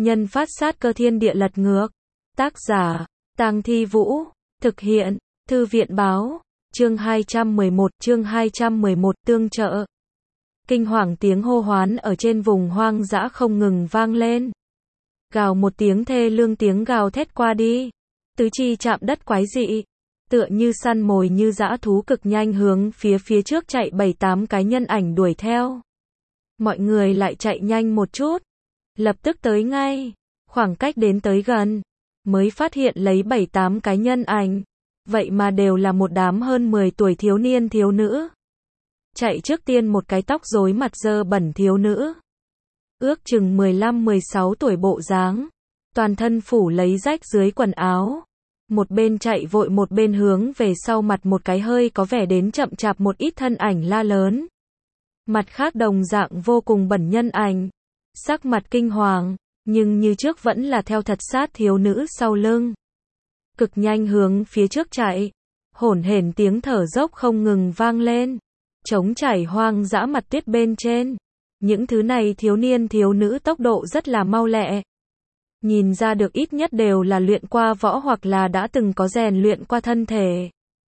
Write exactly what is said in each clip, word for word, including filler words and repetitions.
Nhân phát sát cơ thiên địa lật ngược. Tác giả, Tang Thi Vũ. Thực hiện, Thư viện báo. Chương hai trăm mười một, chương hai trăm mười một, tương trợ. Kinh hoàng tiếng hô hoán ở trên vùng hoang dã không ngừng vang lên. Gào một tiếng thê lương, tiếng gào thét qua đi. Tứ chi chạm đất quái dị. Tựa như săn mồi như dã thú cực nhanh hướng phía phía trước chạy bảy tám cái nhân ảnh đuổi theo. Mọi người lại chạy nhanh một chút. Lập tức tới ngay. Khoảng cách đến tới gần. Mới phát hiện lấy bảy tám cái nhân ảnh. Vậy mà đều là một đám hơn mười tuổi thiếu niên thiếu nữ. Chạy trước tiên một cái tóc rối mặt dơ bẩn thiếu nữ. Ước chừng mười lăm mười sáu tuổi bộ dáng. Toàn thân phủ lấy rách dưới quần áo. Một bên chạy vội một bên hướng về sau mặt một cái hơi có vẻ đến chậm chạp một ít thân ảnh la lớn. Mặt khác đồng dạng vô cùng bẩn nhân ảnh. Sắc mặt kinh hoàng, nhưng như trước vẫn là theo thật sát thiếu nữ sau lưng. Cực nhanh hướng phía trước chạy. Hổn hển tiếng thở dốc không ngừng vang lên. Trống trải hoang dã mặt tuyết bên trên. Những thứ này thiếu niên thiếu nữ tốc độ rất là mau lẹ. Nhìn ra được ít nhất đều là luyện qua võ hoặc là đã từng có rèn luyện qua thân thể.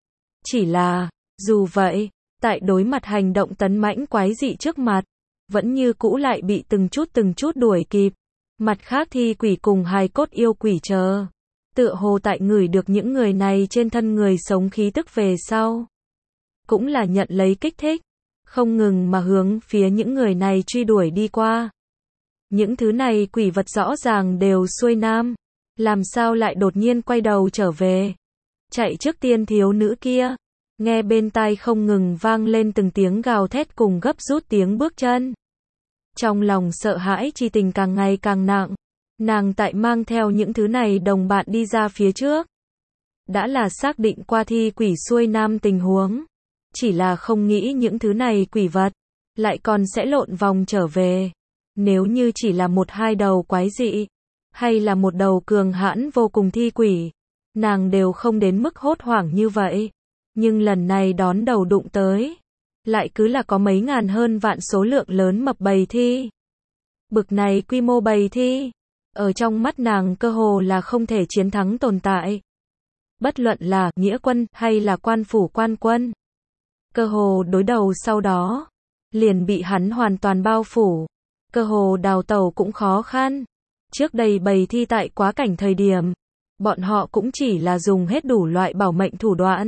Chỉ là, dù vậy, tại đối mặt hành động tấn mãnh quái dị trước mặt, vẫn như cũ lại bị từng chút từng chút đuổi kịp. Mặt khác thi quỷ cùng hài cốt yêu quỷ chờ. Tựa hồ tại ngửi được những người này trên thân người sống khí tức về sau. Cũng là nhận lấy kích thích. Không ngừng mà hướng phía những người này truy đuổi đi qua. Những thứ này quỷ vật rõ ràng đều xuôi nam. Làm sao lại đột nhiên quay đầu trở về. Chạy trước tiên thiếu nữ kia. Nghe bên tai không ngừng vang lên từng tiếng gào thét cùng gấp rút tiếng bước chân. Trong lòng sợ hãi chi tình càng ngày càng nặng. Nàng tại mang theo những thứ này đồng bạn đi ra phía trước. Đã là xác định qua thi quỷ xuôi nam tình huống. Chỉ là không nghĩ những thứ này quỷ vật. Lại còn sẽ lộn vòng trở về. Nếu như chỉ là một hai đầu quái dị. Hay là một đầu cường hãn vô cùng thi quỷ. Nàng đều không đến mức hốt hoảng như vậy. Nhưng lần này đón đầu đụng tới. Lại cứ là có mấy ngàn hơn vạn số lượng lớn mập bầy thi. Bực này quy mô bầy thi. Ở trong mắt nàng cơ hồ là không thể chiến thắng tồn tại. Bất luận là nghĩa quân hay là quan phủ quan quân. Cơ hồ đối đầu sau đó. Liền bị hắn hoàn toàn bao phủ. Cơ hồ đào tẩu cũng khó khăn. Trước đây bầy thi tại quá cảnh thời điểm. Bọn họ cũng chỉ là dùng hết đủ loại bảo mệnh thủ đoạn.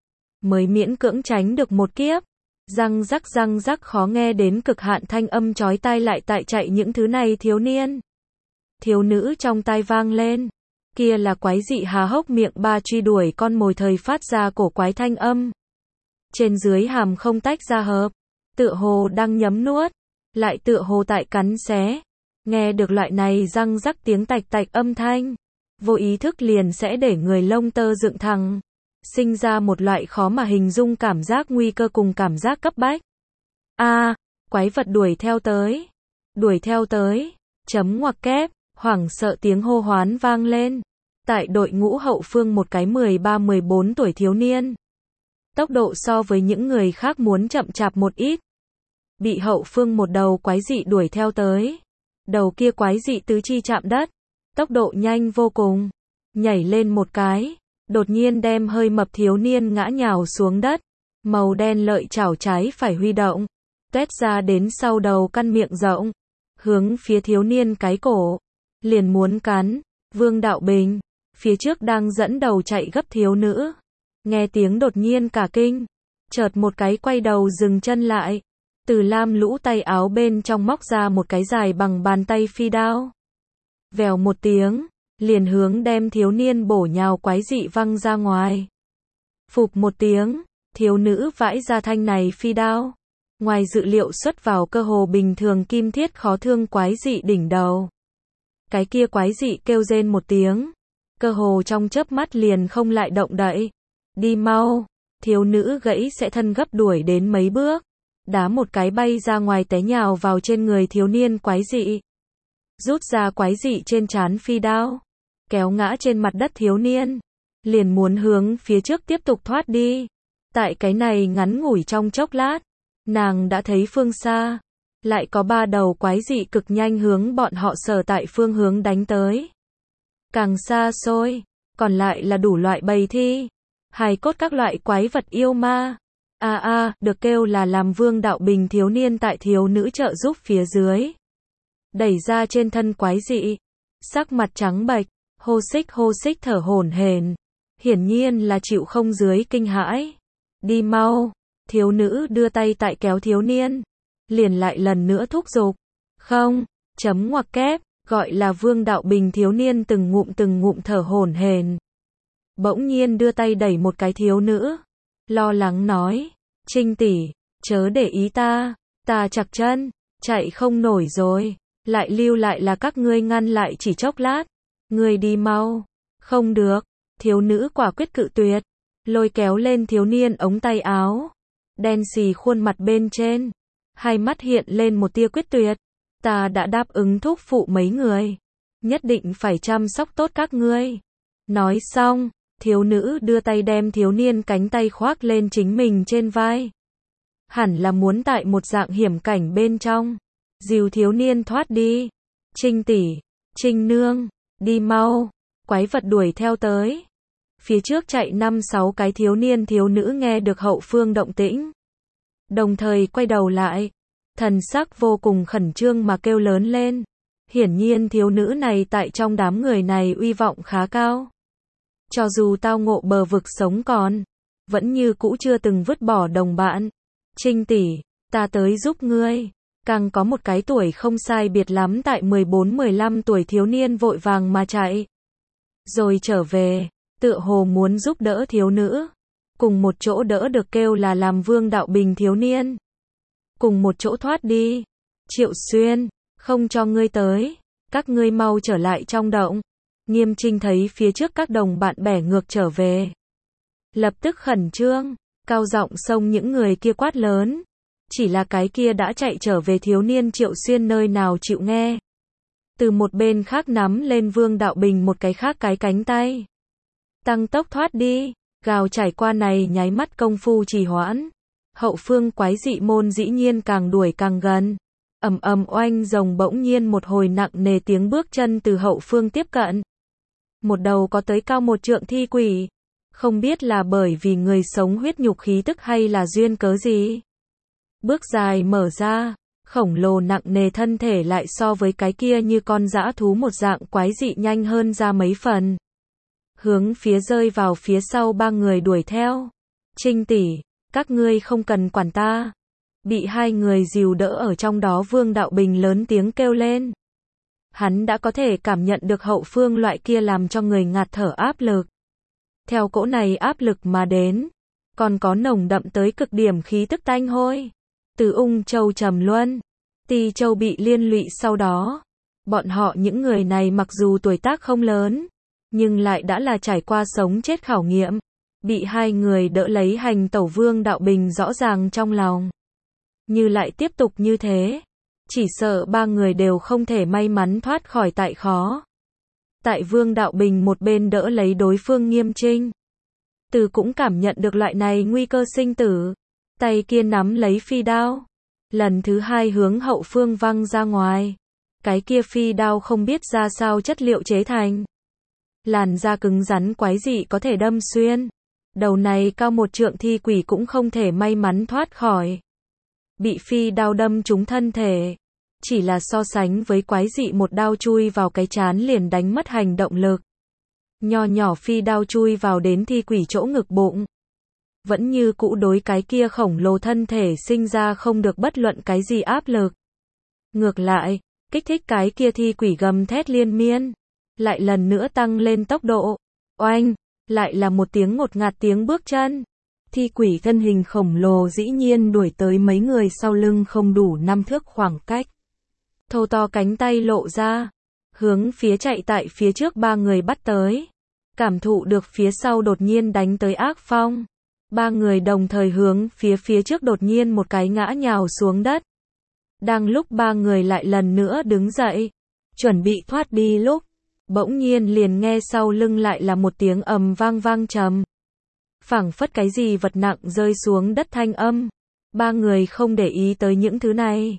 Mới miễn cưỡng tránh được một kiếp. Răng rắc răng rắc khó nghe đến cực hạn thanh âm chói tai lại tại chạy những thứ này thiếu niên. Thiếu nữ trong tai vang lên. Kia là quái dị há hốc miệng ba truy đuổi con mồi thời phát ra cổ quái thanh âm. Trên dưới hàm không tách ra hợp. Tựa hồ đang nhấm nuốt. Lại tựa hồ tại cắn xé. Nghe được loại này răng rắc tiếng tạch tạch âm thanh. Vô ý thức liền sẽ để người lông tơ dựng thẳng. Sinh ra một loại khó mà hình dung cảm giác nguy cơ cùng cảm giác cấp bách. A, à, quái vật đuổi theo tới. Đuổi theo tới. Chấm ngoặc kép. Hoảng sợ tiếng hô hoán vang lên. Tại đội ngũ hậu phương một cái mười ba mười bốn tuổi thiếu niên. Tốc độ so với những người khác muốn chậm chạp một ít. Bị hậu phương một đầu quái dị đuổi theo tới. Đầu kia quái dị tứ chi chạm đất. Tốc độ nhanh vô cùng. Nhảy lên một cái. Đột nhiên đem hơi mập thiếu niên ngã nhào xuống đất. Màu đen lợi chảo trái phải huy động. Tuét ra đến sau đầu căn miệng rộng. Hướng phía thiếu niên cái cổ. Liền muốn cắn. Vương Đạo Bình. Phía trước đang dẫn đầu chạy gấp thiếu nữ. Nghe tiếng đột nhiên cả kinh. Chợt một cái quay đầu dừng chân lại. Từ lam lũ tay áo bên trong móc ra một cái dài bằng bàn tay phi đao. Vèo một tiếng. Liền hướng đem thiếu niên bổ nhào quái dị văng ra ngoài. Phụp một tiếng. Thiếu nữ vãi ra thanh này phi đao. Ngoài dự liệu xuất vào cơ hồ bình thường kim thiết khó thương quái dị đỉnh đầu. Cái kia quái dị kêu rên một tiếng. Cơ hồ trong chớp mắt liền không lại động đậy. Đi mau. Thiếu nữ gãy sẽ thân gấp đuổi đến mấy bước. Đá một cái bay ra ngoài té nhào vào trên người thiếu niên quái dị. Rút ra quái dị trên trán phi đao. Kéo ngã trên mặt đất thiếu niên. Liền muốn hướng phía trước tiếp tục thoát đi. Tại cái này ngắn ngủi trong chốc lát. Nàng đã thấy phương xa. lại có ba đầu quái dị cực nhanh hướng bọn họ sở tại phương hướng đánh tới. Càng xa xôi, còn lại là đủ loại bầy thi, hài cốt các loại quái vật yêu ma. A a, được kêu là làm Vương Đạo Bình thiếu niên tại thiếu nữ trợ giúp phía dưới. Đẩy ra trên thân quái dị, sắc mặt trắng bệch, hô xích hô xích thở hổn hển, hiển nhiên là chịu không dưới kinh hãi. Đi mau, thiếu nữ đưa tay tại kéo thiếu niên, liền lại lần nữa thúc giục. Không, chấm ngoặc kép, gọi là Vương Đạo Bình thiếu niên từng ngụm từng ngụm thở hổn hển. Bỗng nhiên đưa tay đẩy một cái thiếu nữ, lo lắng nói, Trinh tỷ, chớ để ý ta, ta chặt chân, chạy không nổi rồi, lại lưu lại là các ngươi ngăn lại chỉ chốc lát, ngươi đi mau. Không được, thiếu nữ quả quyết cự tuyệt, lôi kéo lên thiếu niên ống tay áo, đen xì khuôn mặt bên trên, hai mắt hiện lên một tia quyết tuyệt, ta đã đáp ứng thúc phụ mấy người, nhất định phải chăm sóc tốt các ngươi. Nói xong, thiếu nữ đưa tay đem thiếu niên cánh tay khoác lên chính mình trên vai. Hẳn là muốn tại một dạng hiểm cảnh bên trong, dìu thiếu niên thoát đi. Trinh tỷ, Trinh nương, đi mau, quái vật đuổi theo tới. Phía trước chạy năm sáu cái thiếu niên thiếu nữ nghe được hậu phương động tĩnh, đồng thời quay đầu lại, thần sắc vô cùng khẩn trương mà kêu lớn lên. Hiển nhiên thiếu nữ này tại trong đám người này uy vọng khá cao. Cho dù tao ngộ bờ vực sống còn, vẫn như cũ chưa từng vứt bỏ đồng bạn. Trinh tỷ, ta tới giúp ngươi. Càng có một cái tuổi không sai biệt lắm tại mười bốn mười lăm tuổi thiếu niên vội vàng mà chạy. Rồi trở về, tựa hồ muốn giúp đỡ thiếu nữ. Cùng một chỗ đỡ được kêu là làm Vương Đạo Bình thiếu niên. Cùng một chỗ thoát đi. Triệu Xuyên, không cho ngươi tới. Các ngươi mau trở lại trong động. Nghiêm Trinh thấy phía trước các đồng bạn bẻ ngược trở về, lập tức khẩn trương, cao giọng xông những người kia quát lớn. Chỉ là cái kia đã chạy trở về thiếu niên Triệu Xuyên nơi nào chịu nghe. Từ một bên khác nắm lên Vương Đạo Bình một cái khác cái cánh tay, tăng tốc thoát đi. Gào trải qua này nháy mắt công phu trì hoãn, hậu phương quái dị môn dĩ nhiên càng đuổi càng gần. Ầm ầm oanh rồng bỗng nhiên một hồi nặng nề tiếng bước chân từ hậu phương tiếp cận. Một đầu có tới cao một trượng thi quỷ, không biết là bởi vì người sống huyết nhục khí tức hay là duyên cớ gì. Bước dài mở ra, khổng lồ nặng nề thân thể lại so với cái kia như con dã thú một dạng quái dị nhanh hơn ra mấy phần. Hướng phía rơi vào phía sau ba người đuổi theo. Trinh tỷ, các ngươi không cần quản ta. Bị hai người dìu đỡ ở trong đó Vương Đạo Bình lớn tiếng kêu lên. Hắn đã có thể cảm nhận được hậu phương loại kia làm cho người ngạt thở áp lực. Theo cỗ này áp lực mà đến, còn có nồng đậm tới cực điểm khí tức tanh hôi. Từ Ung Châu trầm luân, Ti Châu bị liên lụy sau đó. Bọn họ những người này mặc dù tuổi tác không lớn, nhưng lại đã là trải qua sống chết khảo nghiệm. Bị hai người đỡ lấy hành tẩu Vương Đạo Bình rõ ràng trong lòng. Như lại tiếp tục như thế, chỉ sợ ba người đều không thể may mắn thoát khỏi tại khó. Tại Vương Đạo Bình một bên đỡ lấy đối phương Nghiêm Trinh. Từ cũng cảm nhận được loại này nguy cơ sinh tử. Tay kia nắm lấy phi đao. Lần thứ hai hướng hậu phương văng ra ngoài. Cái kia phi đao không biết ra sao chất liệu chế thành. Làn da cứng rắn quái dị có thể đâm xuyên. Đầu này cao một trượng thi quỷ cũng không thể may mắn thoát khỏi. Bị phi đao đâm trúng thân thể. Chỉ là so sánh với quái dị một đao chui vào cái trán liền đánh mất hành động lực. Nho nhỏ phi đao chui vào đến thi quỷ chỗ ngực bụng. Vẫn như cũ đối cái kia khổng lồ thân thể sinh ra không được bất luận cái gì áp lực. Ngược lại, kích thích cái kia thi quỷ gầm thét liên miên. Lại lần nữa tăng lên tốc độ. Oanh, lại là một tiếng ngột ngạt tiếng bước chân. Thi quỷ thân hình khổng lồ dĩ nhiên đuổi tới mấy người sau lưng không đủ năm thước khoảng cách. Thô to cánh tay lộ ra, hướng phía chạy tại phía trước ba người bắt tới. Cảm thụ được phía sau đột nhiên đánh tới ác phong. Ba người đồng thời hướng phía phía trước đột nhiên một cái ngã nhào xuống đất. Đang lúc ba người lại lần nữa đứng dậy, chuẩn bị thoát đi lúc, bỗng nhiên liền nghe sau lưng lại là một tiếng ầm vang vang trầm. Phảng phất cái gì vật nặng rơi xuống đất thanh âm. Ba người không để ý tới những thứ này.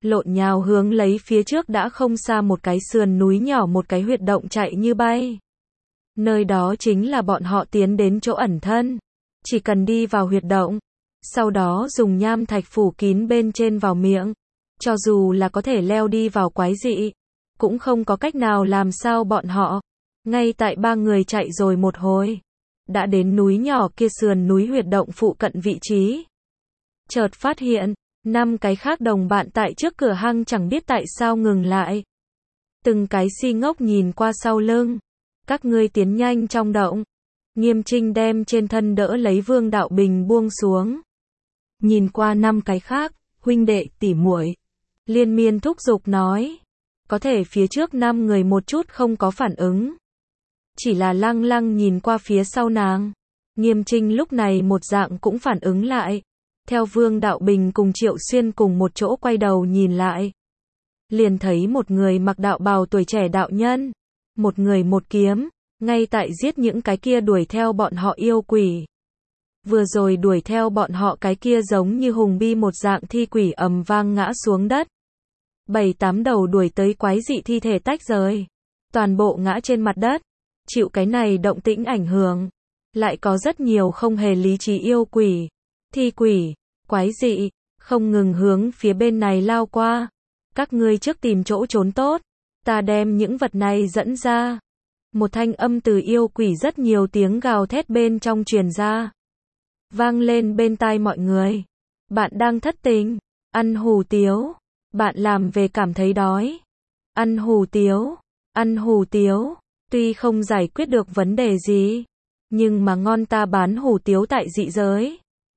lộn nhào hướng lấy phía trước đã không xa một cái sườn núi nhỏ, một cái huyệt động chạy như bay. Nơi đó chính là bọn họ tiến đến chỗ ẩn thân. Chỉ cần đi vào huyệt động, sau đó dùng nham thạch phủ kín bên trên vào miệng, cho dù là có thể leo đi vào quái dị, cũng không có cách nào làm sao bọn họ. Ngay tại ba người chạy rồi một hồi, đã đến núi nhỏ kia sườn núi huyệt động phụ cận vị trí. Chợt phát hiện, năm cái khác đồng bạn tại trước cửa hang chẳng biết tại sao ngừng lại. Từng cái si ngốc nhìn qua sau lưng. Các ngươi tiến nhanh trong động. Nghiêm Trinh đem trên thân đỡ lấy Vương Đạo Bình buông xuống. Nhìn qua năm cái khác, huynh đệ tỉ muội, liên miên thúc giục nói. Có thể phía trước năm người một chút không có phản ứng. Chỉ là lăng lăng nhìn qua phía sau nàng. Nghiêm Trinh lúc này một dạng cũng phản ứng lại. Theo Vương Đạo Bình cùng Triệu Xuyên cùng một chỗ quay đầu nhìn lại. Liền thấy một người mặc đạo bào tuổi trẻ đạo nhân. Một người một kiếm, ngay tại giết những cái kia đuổi theo bọn họ yêu quỷ. Vừa rồi đuổi theo bọn họ cái kia giống như hùng bi một dạng thi quỷ ầm vang ngã xuống đất. Bảy tám đầu đuổi tới quái dị thi thể tách rời. Toàn bộ ngã trên mặt đất. Chịu cái này động tĩnh ảnh hưởng. Lại có rất nhiều không hề lý trí yêu quỷ, thi quỷ, quái dị, không ngừng hướng phía bên này lao qua. Các ngươi trước tìm chỗ trốn tốt. Ta đem những vật này dẫn ra. Một thanh âm từ yêu quỷ rất nhiều tiếng gào thét bên trong truyền ra. Vang lên bên tai mọi người. Bạn đang thất tình, ăn hủ tiếu. Bạn làm về cảm thấy đói. Ăn hủ tiếu, ăn hủ tiếu. Tuy không giải quyết được vấn đề gì, nhưng mà ngon, ta bán hủ tiếu tại dị giới.